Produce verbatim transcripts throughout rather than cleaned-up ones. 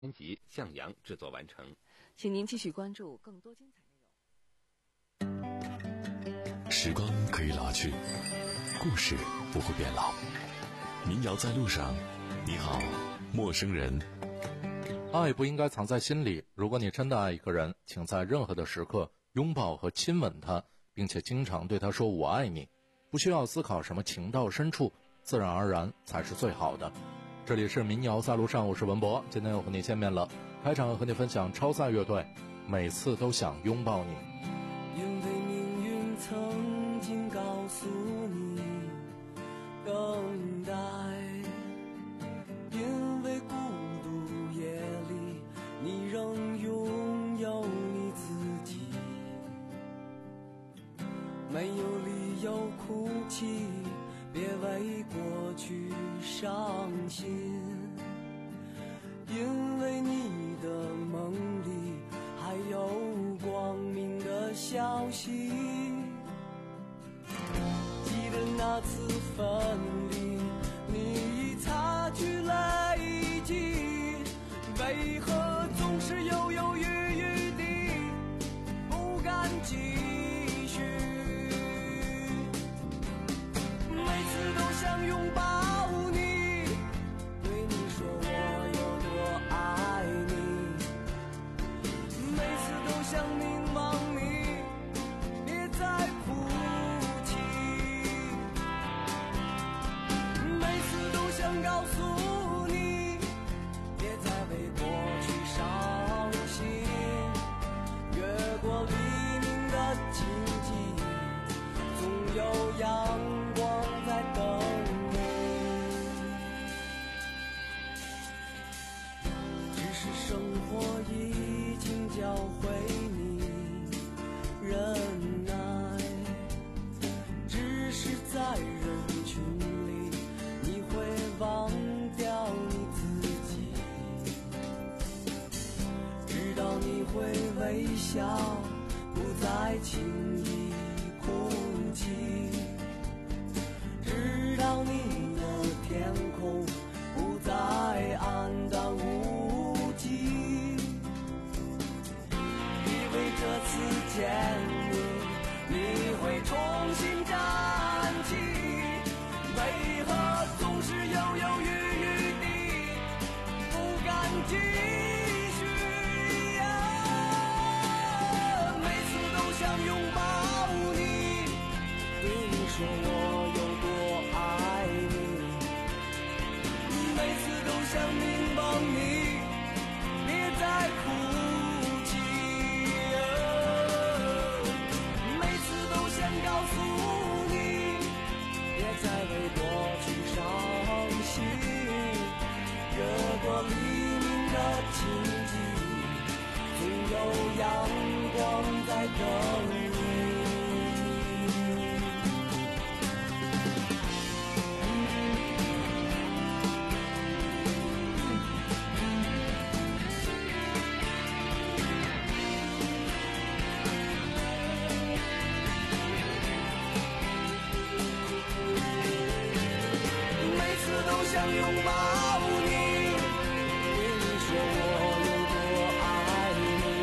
编辑向阳制作完成。 请您继续关注更多精彩内容。时光可以老去，故事不会变老。民谣在路上，你好，陌生人。 爱不应该藏在心里，如果你真的爱一个人，请在任何的时刻拥抱和亲吻他，并且经常对他说我爱你，不需要思考什么情到深处，自然而然才是最好的。这里是民谣在路上，我是文博，今天又和你见面了。开场和你分享超载乐队，每次都想拥抱你。 因为命运曾经告诉你等待，因为孤独夜里你仍拥有你自己，没有理由哭泣，别为过去伤心，因为你的梦里还有光明的消息。记得那次分离，你已擦去泪迹，为何总是犹犹豫豫地不敢继续，每次都想拥抱你，对你说我有多爱你，每次都想凝望你，别再哭泣，每次都想告诉你，别再为过去伤心，越过黎明的荆棘，总有阳光在等你，只是生活已经教会你忍耐，只是在人群里你会忘掉你自己，直到你会微笑，不再轻易哭泣，直到你的天空不再黯淡无际，以为这次见你你会重新站起，为何总是犹犹豫豫地不敢继续，啊，每次都想拥抱你，对你说我有多爱你，每次都想凝望你，别再哭泣，啊，每次都想告诉你，别再为过去伤心，越过黎明的荆棘，总有阳光在等你。都想拥抱你，对你说我有多爱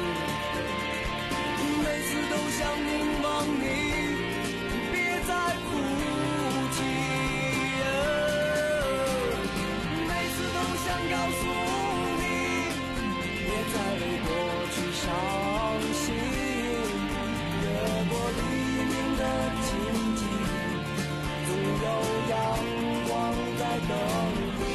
你，每次都想凝望你，别再哭泣，每次都想告诉你，别再为过去伤心，越过黎明的荆棘，总有阳光在等你。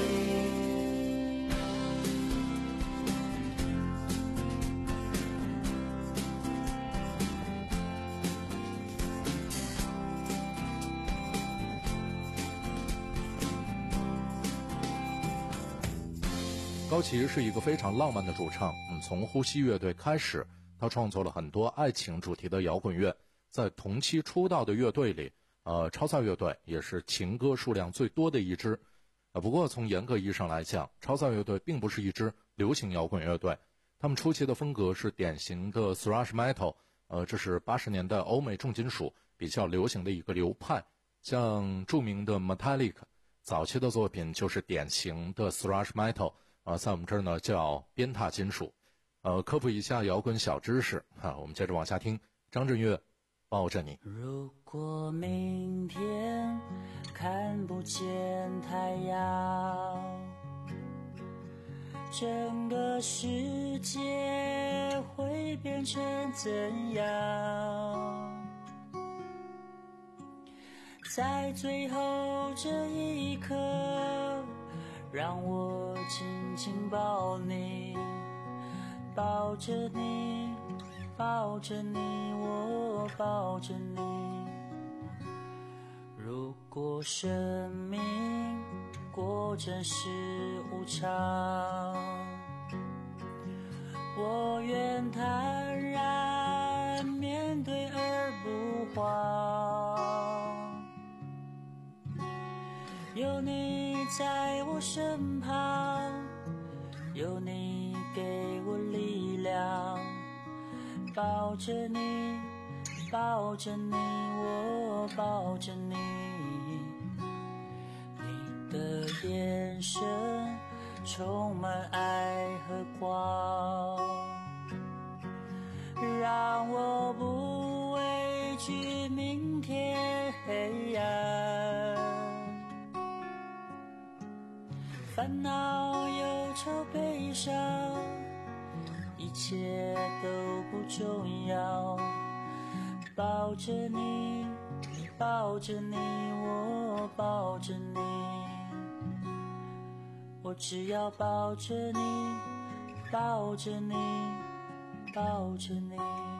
高旗是一个非常浪漫的主唱，嗯，从呼吸乐队开始，他创作了很多爱情主题的摇滚乐，在同期出道的乐队里，呃，超载乐队也是情歌数量最多的一支。呃，不过从严格意义上来讲，超载乐队并不是一支流行摇滚乐队，他们初期的风格是典型的 thrash metal， 呃，这是八十年代欧美重金属比较流行的一个流派。像著名的 Metallica，早期的作品就是典型的 thrash metal， 啊，在我们这儿呢叫鞭挞金属。呃，科普一下摇滚小知识啊，我们接着往下听。张震岳，抱着你。 如果明天看不见太阳，整个世界会变成怎样？在最后这一刻，让我紧紧抱你，抱着你，抱着你，我抱着你。如果生命果真是无常，我愿坦然面对而不慌。有你在我身旁，有你给我力量，抱着你，抱着你，我抱着你。你的眼神充满爱和光，让我不畏惧明天黑暗。烦恼、忧愁、悲伤，一切都不重要。抱着你，抱着你，我抱着你。我只要抱着你，抱着你，抱着你。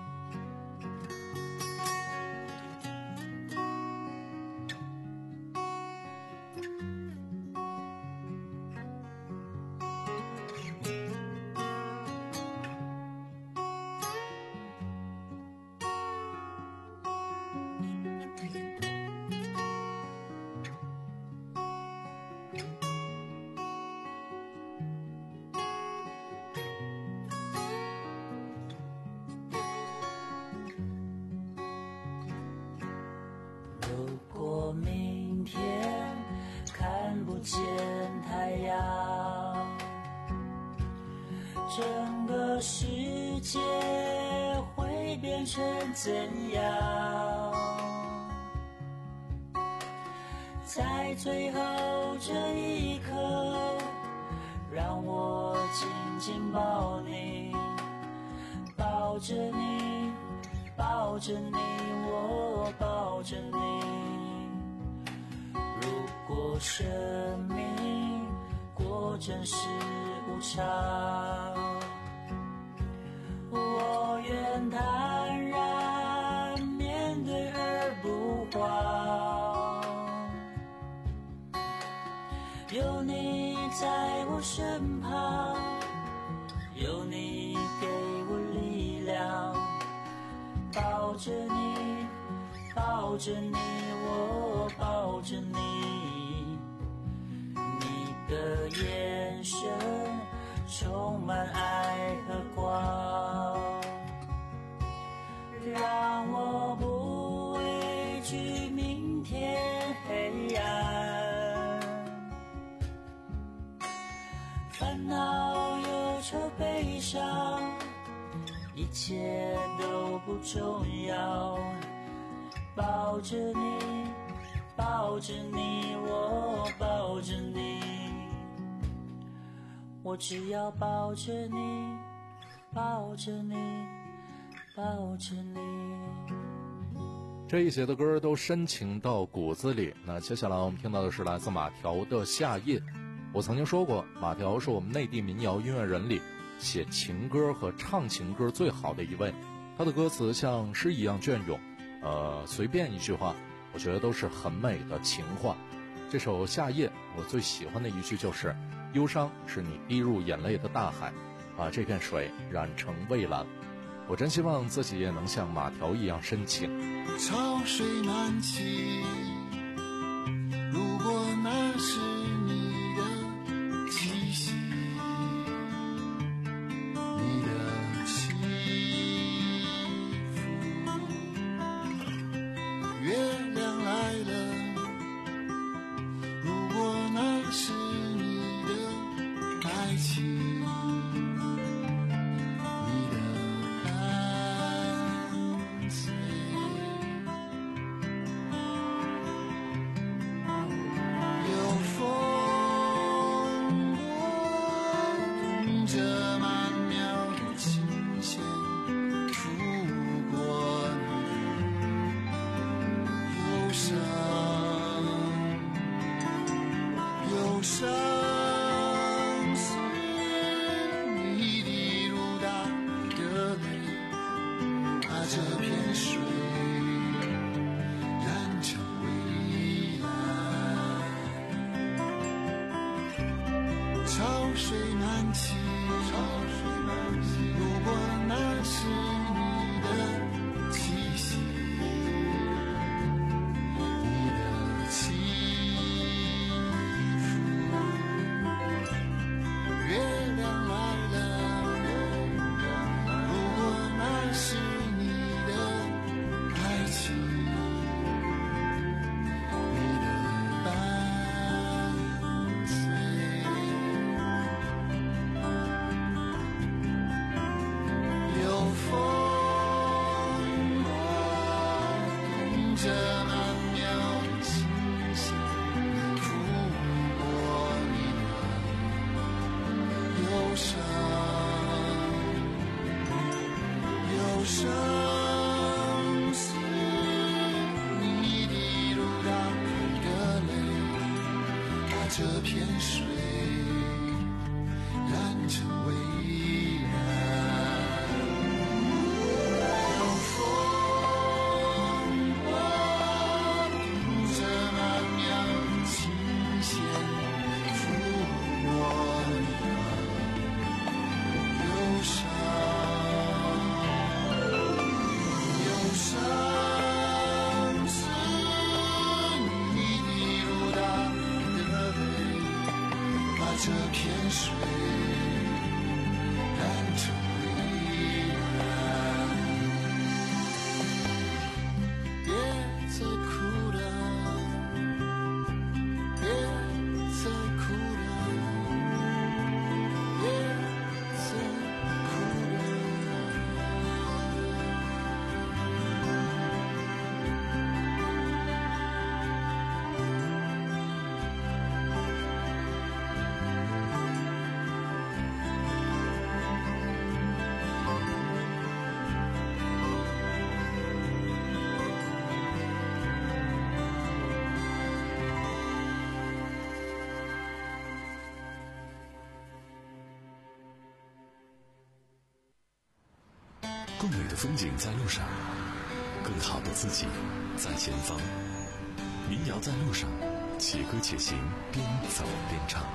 如果明天看不见太阳，整个世界会变成怎样？在最后这一刻，让我紧紧抱你，抱着你，抱着你，我抱着你。如果生命果真是无常，我愿坦然面对而不慌。有你在我身旁，有你给我力量，抱着你，抱着你，我抱着你。你的眼神充满爱和光，让我不畏惧明天黑暗。烦恼、忧愁、悲伤，一切都不重要。抱着你，抱着你，我抱着你。我只要抱着你，抱着你，抱着你。 这一节的歌都深情到骨子里。那接下来我们听到的是来自马条的《夏夜》。我曾经说过，马条是我们内地民谣音乐人里写情歌和唱情歌最好的一位。他的歌词像诗一样隽永，呃，随便一句话，我觉得都是很美的情话。这首《夏夜》，我最喜欢的一句就是“忧伤是你滴入眼泪的大海，把这片水染成蔚蓝”。我真希望自己也能像马条一样深情。 潮水满起，如果那是你的气息，你的起伏，月亮来了，如果那是你的爱情， 着曼妙的琴弦拂过你的忧伤，忧伤是你滴如大的泪，把这片水染成蔚蓝。潮水满起，潮水满起，如果那是你的气息，你的起伏，月亮来了，如果那是你的爱情，你的伴随。有风动着曼妙的琴弦拂过你的忧伤，忧伤是你滴如大海的泪，把这片水染成蔚蓝。有风拨动着曼妙的琴弦拂过你的忧伤，忧伤是你滴如大的泪，把这片水染成蔚蓝。别再哭了，别再哭了，别再哭了。 更美的风景在路上，更好的自己在前方。民谣在路上，且歌且行，边走边唱。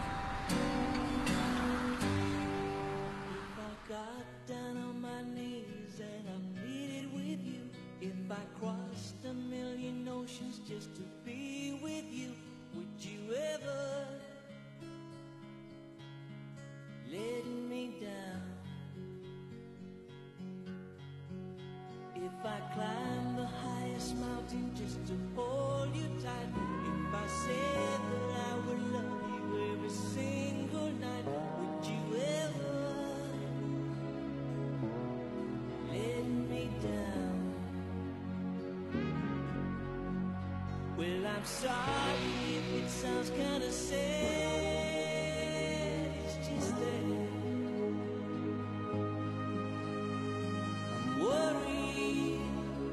If I climb the highest mountain just to hold you tight, if I said that I would love you every single night, would you ever let me down? Well, I'm sorry if it sounds kinda sad, it's just that I'm worried,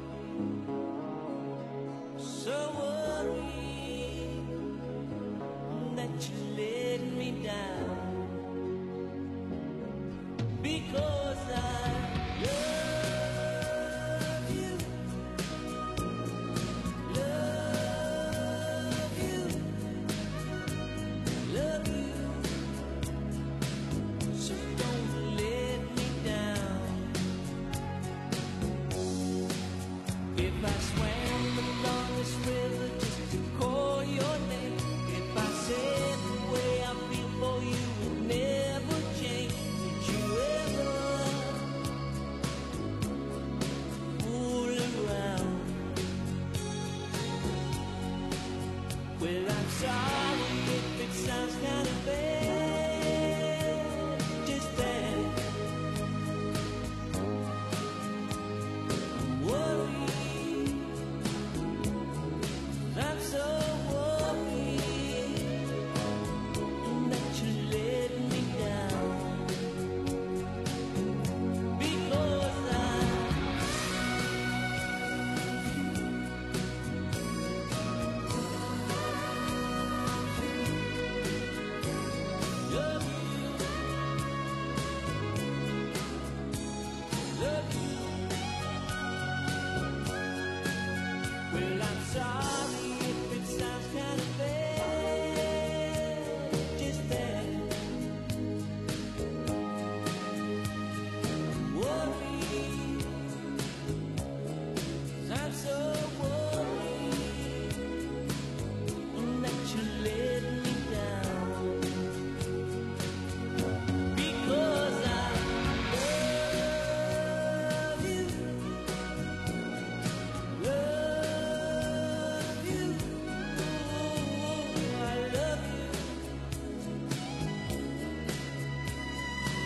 so worried that you let me down, because I love you, love you, love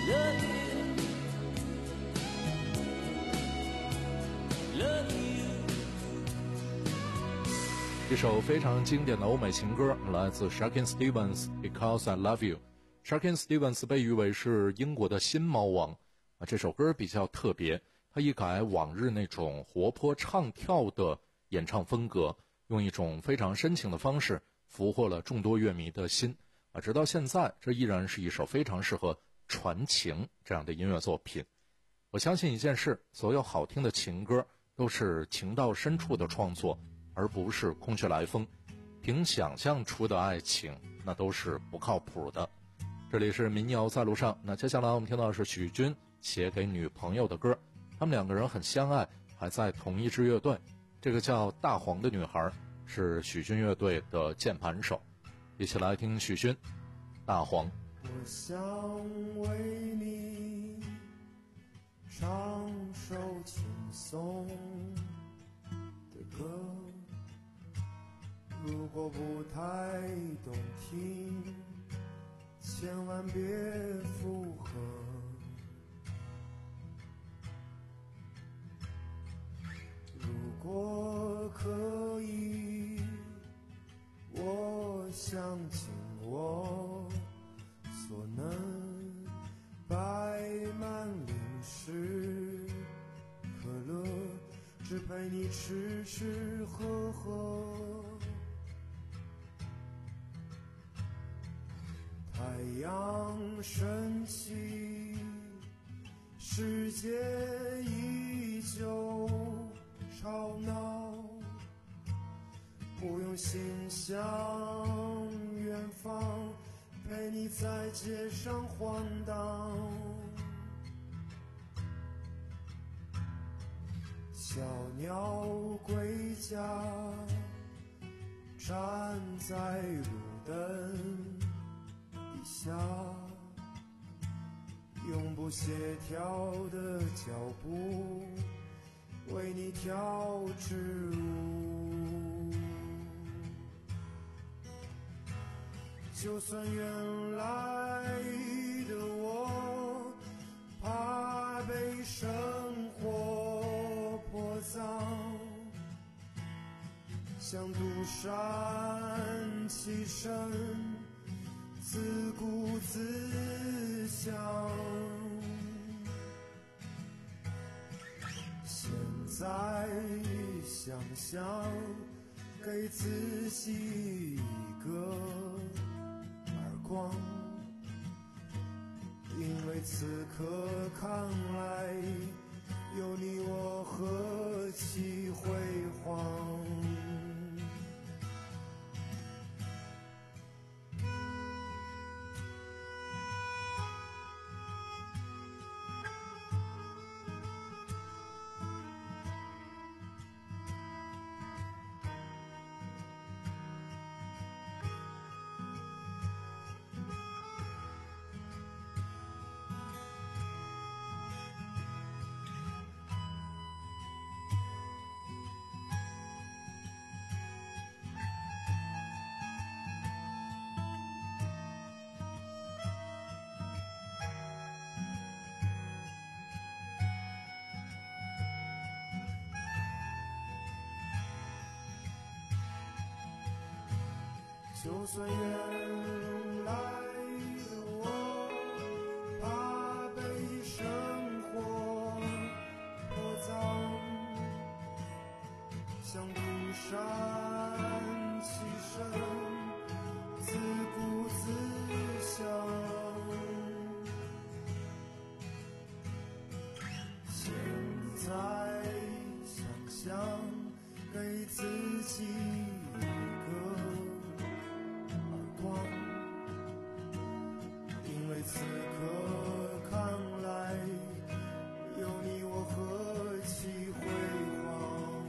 Love you, love you。 一首非常经典的欧美情歌，来自 Shakin' Stevens Because I Love You。Shakin' Stevens 被誉为是英国的新猫王啊，这首歌比较特别，他一改往日那种活泼唱跳的演唱风格，用一种非常深情的方式俘获了众多乐迷的心啊，直到现在，这依然是一首非常适合传情这样的音乐作品。我相信一件事，所有好听的情歌都是情到深处的创作，而不是空穴来风，凭想象出的爱情那都是不靠谱的。这里是民谣在路上，那接下来我们听到的是许君写给女朋友的歌，他们两个人很相爱，还在同一支乐队，这个叫大黄的女孩是许君乐队的键盘手，一起来听许君大黄。 我想为你唱首轻松的歌，如果不太动听，千万别附和。如果可以，我想尽我所能，摆满零食可乐，只陪你吃吃喝喝。太阳升起，世界依旧吵闹，不用心向远方，陪你在街上晃荡。小鸟归家，站在路灯底下，永不协调的脚步为你跳支舞。就算原来的我怕被生活泼脏，像独善其身，自顾自享。现在想想，给自己一个耳光，因为此刻看来，有你我何其辉煌。就算原来的我怕被生活泼脏，像独善其身，自顾自享。现在想想，给自己一个因为此刻看来，有你我何其辉煌。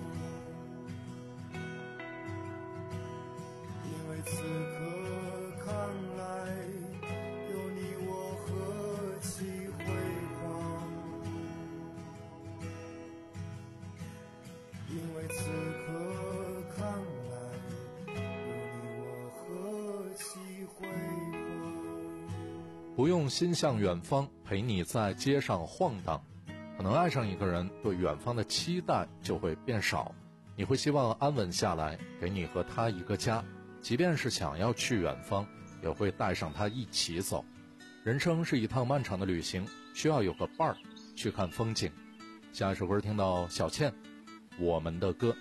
因为此刻看来，有你我何其辉煌。因为此刻看来， 不用心向远方，陪陪你在街上晃荡。可能爱上一个人，对远方的期待就会变少，你会希望安稳下来，给你和他一个家，即便是想要去远方，也会带上他一起走。人生是一趟漫长的旅行，需要有个伴儿去看风景。下一首歌听到小倩，我们的歌。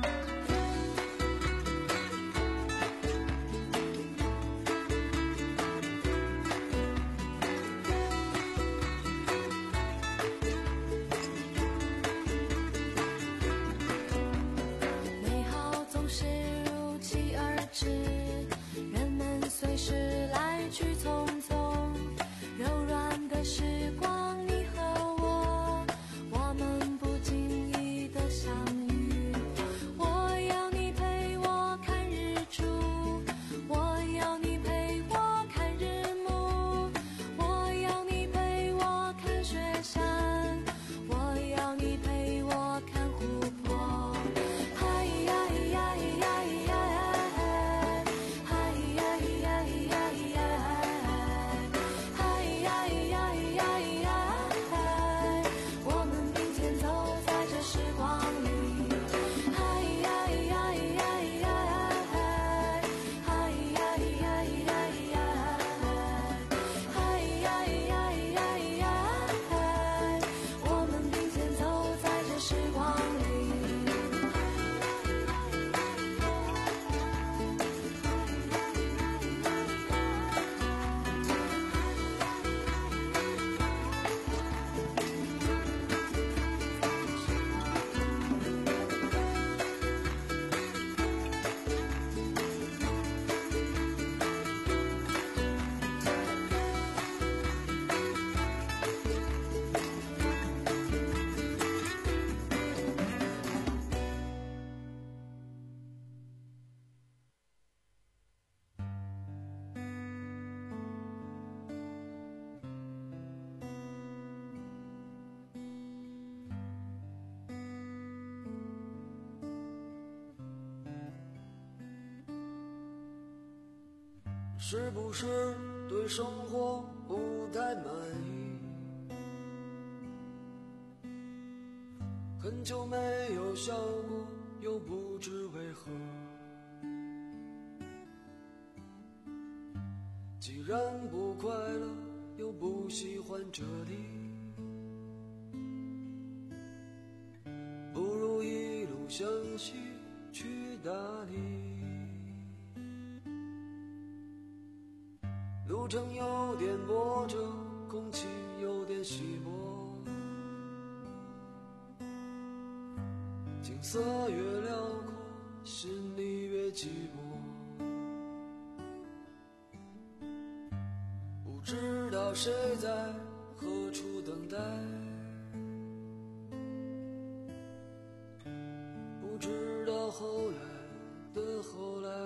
美好总是如期而至，人们随时来去匆匆，柔软的时光，你和我，我们不经意的相遇。我要你陪我看日出，我要你陪我看日暮，我要你陪我看雪山，我要你陪我看湖泊。嗨呀呀呀呀，嗨呀呀呀呀，嗨呀呀呀呀，我们并肩走在这时光里。嗨呀呀呀呀，嗨呀呀呀呀，嗨呀呀呀呀，我们并肩走在这时光里。 是不是对生活不太满意？很久没有笑过，又不知为何。既然不快乐，又不喜欢这里，不如一路向西去大理。路程有点波折，空气有点稀薄，景色越辽阔，心里越寂寞。不知道谁在何处等待，不知道后来的后来。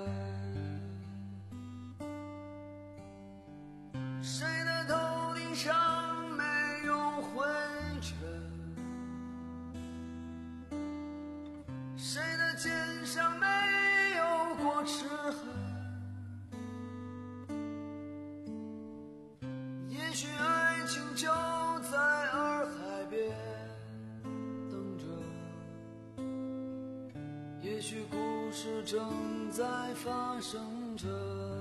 谁的头顶上没有灰尘？谁的肩上没有过齿痕？也许爱情就在洱海边等着，也许故事正在发生着。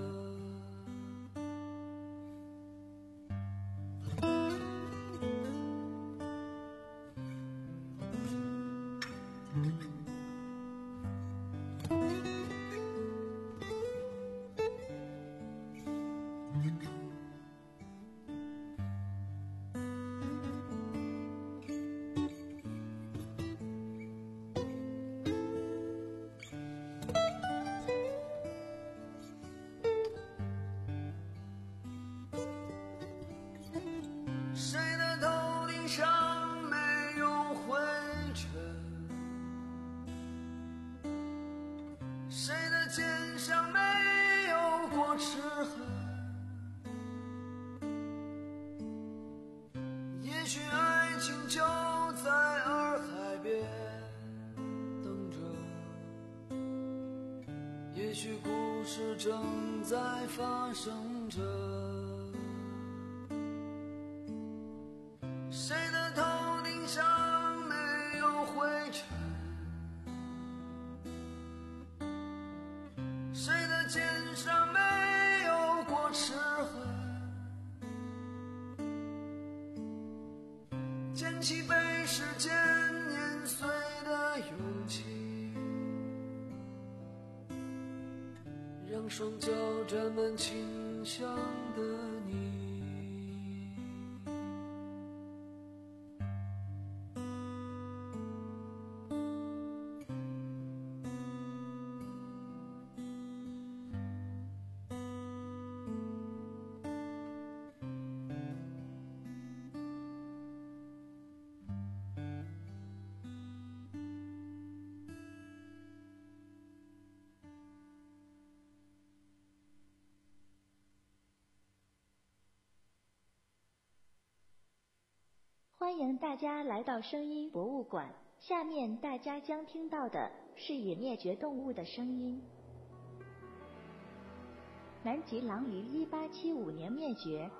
谁的头顶上没有灰尘？谁的肩上没有过齿痕？也许爱情就在洱海边等着，也许故事正在发生着。 捡起被时间碾碎的勇气，让双脚沾满清香的你。 欢迎大家来到声音博物馆，下面大家将听到的是已灭绝动物的声音。南极狼于一八七五年灭绝，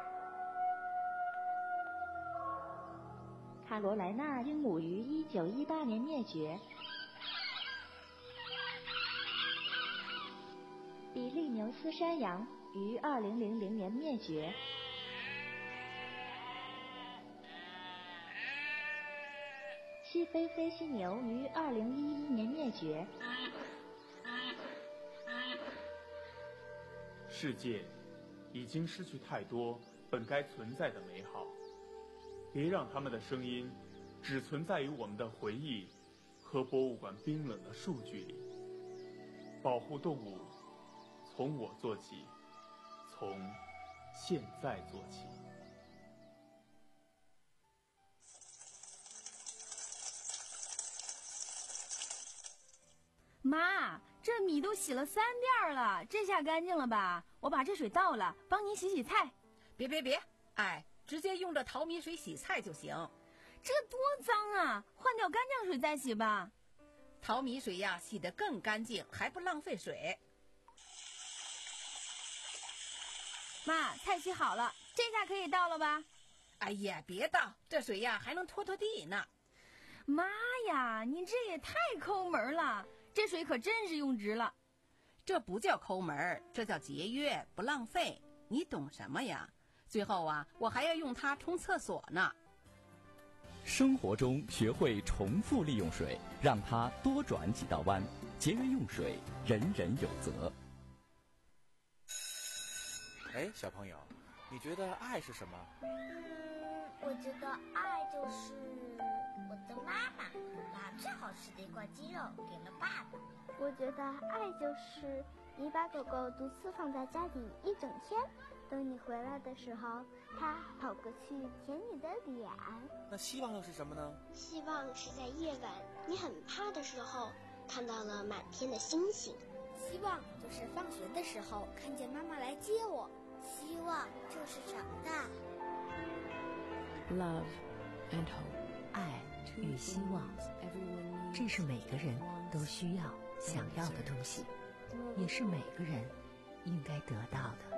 卡罗莱纳鹦鹉于一九一八年灭绝，比利牛斯山羊于二零零零年灭绝，西非飞犀牛于二零一一年灭绝。 世界已经失去太多本该存在的美好，别让他们的声音只存在于我们的回忆和博物馆冰冷的数据里。保护动物，从我做起，从现在做起。 妈，这米都洗了三遍了，这下干净了吧？我把这水倒了，帮您洗洗菜。 别别别，哎，直接用这淘米水洗菜就行。 这多脏啊，换掉干净水再洗吧。 淘米水呀，洗得更干净，还不浪费水。 妈，菜洗好了，这下可以倒了吧？ 哎呀，别倒，这水呀还能拖拖地呢。 妈呀，你这也太抠门了，这水可真是用值了。 这不叫抠门，这叫节约，不浪费。你懂什么呀？最后啊，我还要用它冲厕所呢。 生活中学会重复利用水，让它多转几道弯，节约用水，人人有责。 哎，小朋友，你觉得爱是什么？ 嗯，我觉得爱就是我的妈妈把最好吃的一块鸡肉给了爸爸。 我觉得爱就是你把狗狗独自放在家里一整天，等你回来的时候，它跑过去舔你的脸。 那希望又是什么呢？ 希望是在夜晚你很怕的时候，看到了满天的星星。 希望就是放学的时候看见妈妈来接我。希望就是长大。 Love and hope， 爱与希望，这是每个人都需要、想要的东西，也是每个人应该得到的。